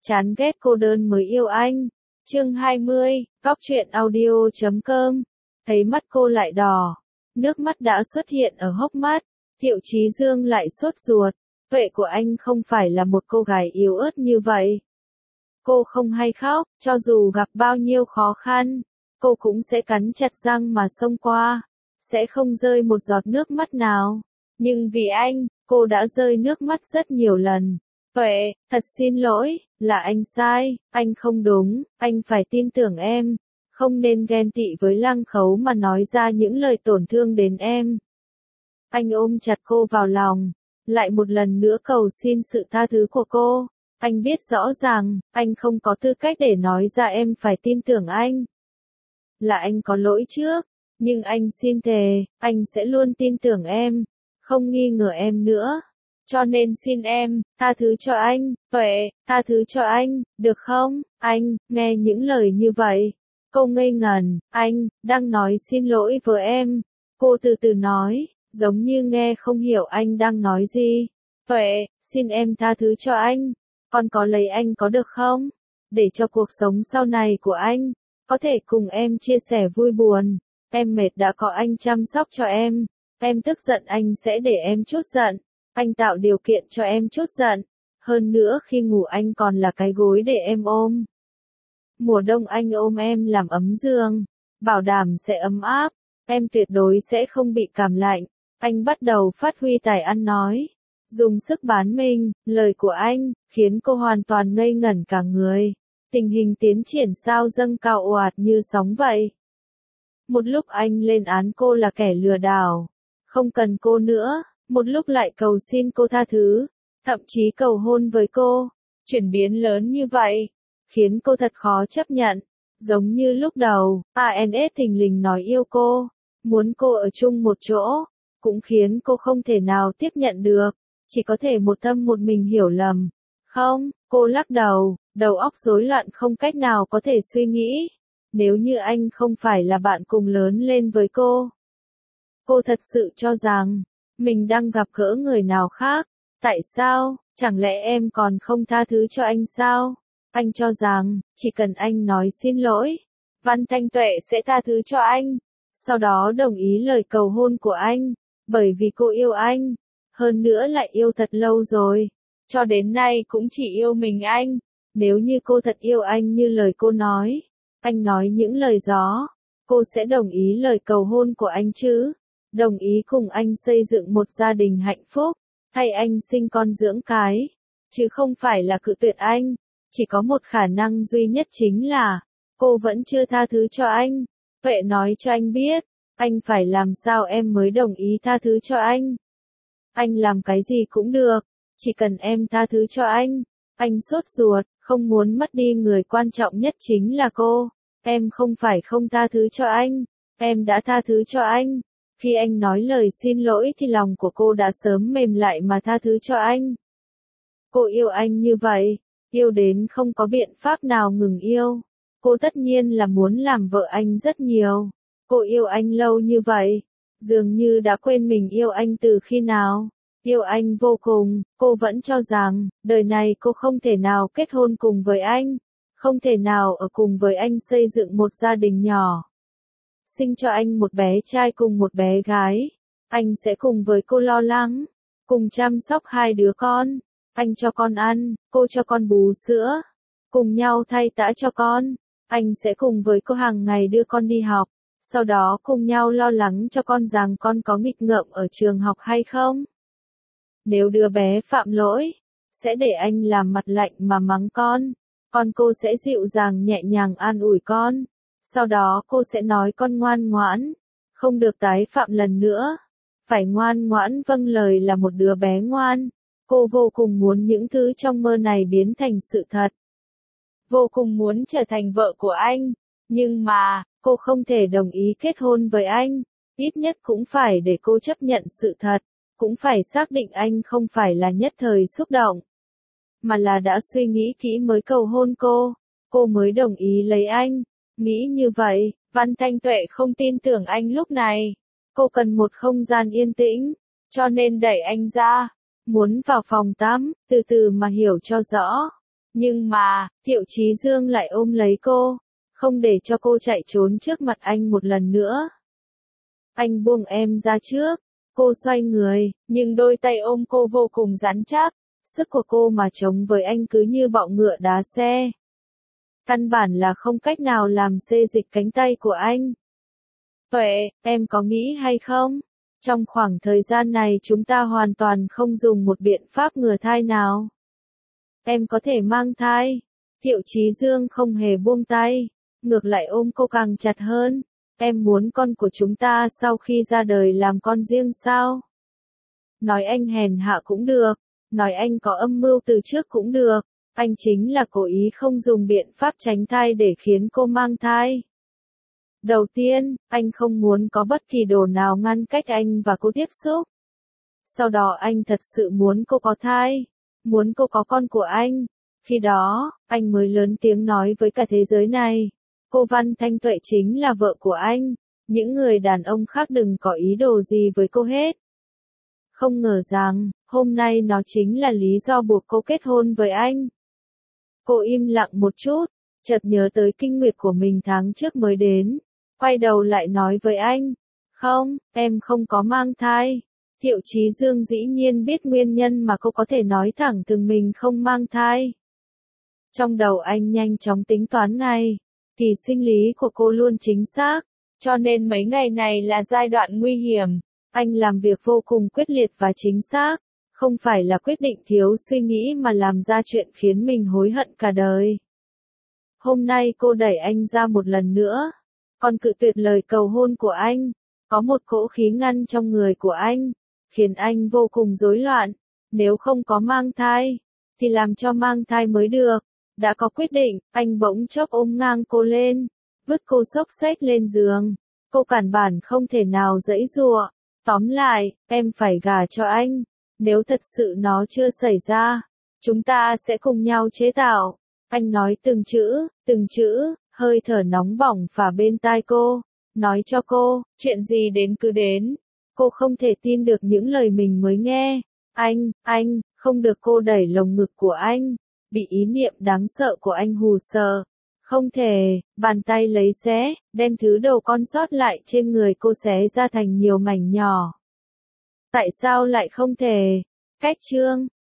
Chán ghét cô đơn mới yêu anh. Chương 20, Góc truyện audio.com. Thấy mắt cô lại đỏ, nước mắt đã xuất hiện ở hốc mắt, Thiệu Chí Dương lại sốt ruột. Tuệ của anh không phải là một cô gái yếu ớt như vậy. Cô không hay khóc, cho dù gặp bao nhiêu khó khăn, cô cũng sẽ cắn chặt răng mà xông qua, sẽ không rơi một giọt nước mắt nào. Nhưng vì anh, cô đã rơi nước mắt rất nhiều lần. Tuệ, thật xin lỗi, là anh sai, anh không đúng, anh phải tin tưởng em, không nên ghen tị với Lăng Khấu mà nói ra những lời tổn thương đến em. Anh ôm chặt cô vào lòng, lại một lần nữa cầu xin sự tha thứ của cô. Anh biết rõ ràng, anh không có tư cách để nói ra em phải tin tưởng anh. Là anh có lỗi trước, nhưng anh xin thề, anh sẽ luôn tin tưởng em, không nghi ngờ em nữa. Cho nên xin em, tha thứ cho anh, Tuệ, tha thứ cho anh, được không? Anh, nghe những lời như vậy. Cô ngây ngẩn, anh, đang nói xin lỗi với em. Cô từ từ nói, giống như nghe không hiểu anh đang nói gì. Tuệ, xin em tha thứ cho anh. Con có lấy anh có được không? Để cho cuộc sống sau này của anh, có thể cùng em chia sẻ vui buồn. Em mệt đã có anh chăm sóc cho em. Em tức giận anh sẽ để em trút giận. Anh tạo điều kiện cho em trút giận. Hơn nữa khi ngủ anh còn là cái gối để em ôm. Mùa đông anh ôm em làm ấm giường. Bảo đảm sẽ ấm áp. Em tuyệt đối sẽ không bị cảm lạnh. Anh bắt đầu phát huy tài ăn nói. Dùng sức bán mình, lời của anh, khiến cô hoàn toàn ngây ngẩn cả người. Tình hình tiến triển sao dâng cao ồ ạt như sóng vậy. Một lúc anh lên án cô là kẻ lừa đảo. Không cần cô nữa. Một lúc lại cầu xin cô tha thứ, thậm chí cầu hôn với cô. Chuyển biến lớn như vậy, khiến cô thật khó chấp nhận. Giống như lúc đầu, ANS thình lình nói yêu cô, muốn cô ở chung một chỗ, cũng khiến cô không thể nào tiếp nhận được, chỉ có thể một tâm một mình hiểu lầm. Không, cô lắc đầu, đầu óc rối loạn không cách nào có thể suy nghĩ. Nếu như anh không phải là bạn cùng lớn lên với cô thật sự cho rằng mình đang gặp gỡ người nào khác. Tại sao? Chẳng lẽ em còn không tha thứ cho anh sao? Anh cho rằng, chỉ cần anh nói xin lỗi, Văn Thanh Tuệ sẽ tha thứ cho anh. Sau đó đồng ý lời cầu hôn của anh. Bởi vì cô yêu anh. Hơn nữa lại yêu thật lâu rồi. Cho đến nay cũng chỉ yêu mình anh. Nếu như cô thật yêu anh như lời cô nói, anh nói những lời gió, cô sẽ đồng ý lời cầu hôn của anh chứ? Đồng ý cùng anh xây dựng một gia đình hạnh phúc, thay anh sinh con dưỡng cái, chứ không phải là cự tuyệt anh. Chỉ có một khả năng duy nhất chính là, cô vẫn chưa tha thứ cho anh. Tuệ nói cho anh biết, anh phải làm sao em mới đồng ý tha thứ cho anh. Anh làm cái gì cũng được, chỉ cần em tha thứ cho anh. Anh sốt ruột, không muốn mất đi người quan trọng nhất chính là cô. Em không phải không tha thứ cho anh, em đã tha thứ cho anh. Khi anh nói lời xin lỗi thì lòng của cô đã sớm mềm lại mà tha thứ cho anh. Cô yêu anh như vậy, yêu đến không có biện pháp nào ngừng yêu. Cô tất nhiên là muốn làm vợ anh rất nhiều. Cô yêu anh lâu như vậy, dường như đã quên mình yêu anh từ khi nào. Yêu anh vô cùng, cô vẫn cho rằng, đời này cô không thể nào kết hôn cùng với anh, không thể nào ở cùng với anh xây dựng một gia đình nhỏ. Sinh cho anh một bé trai cùng một bé gái. Anh sẽ cùng với cô lo lắng, cùng chăm sóc hai đứa con. Anh cho con ăn, cô cho con bú sữa, cùng nhau thay tã cho con. Anh sẽ cùng với cô hàng ngày đưa con đi học, sau đó cùng nhau lo lắng cho con rằng con có nghịch ngợm ở trường học hay không. Nếu đứa bé phạm lỗi, sẽ để anh làm mặt lạnh mà mắng con cô sẽ dịu dàng nhẹ nhàng an ủi con. Sau đó cô sẽ nói con ngoan ngoãn, không được tái phạm lần nữa. Phải ngoan ngoãn vâng lời là một đứa bé ngoan. Cô vô cùng muốn những thứ trong mơ này biến thành sự thật. Vô cùng muốn trở thành vợ của anh. Nhưng mà, cô không thể đồng ý kết hôn với anh. Ít nhất cũng phải để cô chấp nhận sự thật. Cũng phải xác định anh không phải là nhất thời xúc động, mà là đã suy nghĩ kỹ mới cầu hôn cô mới đồng ý lấy anh. Nghĩ như vậy, Văn Thanh Tuệ không tin tưởng anh lúc này. Cô cần một không gian yên tĩnh, cho nên đẩy anh ra, muốn vào phòng tắm, từ từ mà hiểu cho rõ. Nhưng mà, Thiệu Chí Dương lại ôm lấy cô, không để cho cô chạy trốn trước mặt anh một lần nữa. Anh buông em ra trước, cô xoay người, nhưng đôi tay ôm cô vô cùng rắn chắc, sức của cô mà chống với anh cứ như bọ ngựa đá xe. Căn bản là không cách nào làm xê dịch cánh tay của anh. Tuệ, em có nghĩ hay không? Trong khoảng thời gian này chúng ta hoàn toàn không dùng một biện pháp ngừa thai nào. Em có thể mang thai. Thiệu Chí Dương không hề buông tay, ngược lại ôm cô càng chặt hơn. Em muốn con của chúng ta sau khi ra đời làm con riêng sao? Nói anh hèn hạ cũng được, nói anh có âm mưu từ trước cũng được, anh chính là cố ý không dùng biện pháp tránh thai để khiến cô mang thai. Đầu tiên, anh không muốn có bất kỳ đồ nào ngăn cách anh và cô tiếp xúc. Sau đó anh thật sự muốn cô có thai, muốn cô có con của anh. Khi đó, anh mới lớn tiếng nói với cả thế giới này, cô Văn Thanh Tuệ chính là vợ của anh, những người đàn ông khác đừng có ý đồ gì với cô hết. Không ngờ rằng, hôm nay nó chính là lý do buộc cô kết hôn với anh. Cô im lặng một chút, chợt nhớ tới kinh nguyệt của mình tháng trước mới đến, quay đầu lại nói với anh, không, em không có mang thai. Thiệu Chí Dương dĩ nhiên biết nguyên nhân mà cô có thể nói thẳng thừng mình không mang thai. Trong đầu anh nhanh chóng tính toán ngay, kỳ sinh lý của cô luôn chính xác, cho nên mấy ngày này là giai đoạn nguy hiểm. Anh làm việc vô cùng quyết liệt và chính xác, không phải là quyết định thiếu suy nghĩ mà làm ra chuyện khiến mình hối hận cả đời. Hôm nay cô đẩy anh ra một lần nữa, còn cự tuyệt lời cầu hôn của anh, có một cỗ khí ngăn trong người của anh, khiến anh vô cùng rối loạn. Nếu không có mang thai, thì làm cho mang thai mới được. Đã có quyết định, anh bỗng chốc ôm ngang cô lên, vứt cô xốc xếch lên giường. Cô cản bản không thể nào giãy giụa. Tóm lại, em phải gả cho anh. Nếu thật sự nó chưa xảy ra, chúng ta sẽ cùng nhau chế tạo. Anh nói từng chữ, hơi thở nóng bỏng phả bên tai cô. Nói cho cô, chuyện gì đến cứ đến. Cô không thể tin được những lời mình mới nghe. Anh, không được. Cô đẩy lồng ngực của anh, bị ý niệm đáng sợ của anh hù sợ. Không thể, bàn tay lấy xé, đem thứ đồ con sót lại trên người cô xé ra thành nhiều mảnh nhỏ. Tại sao lại không thể? Cách chương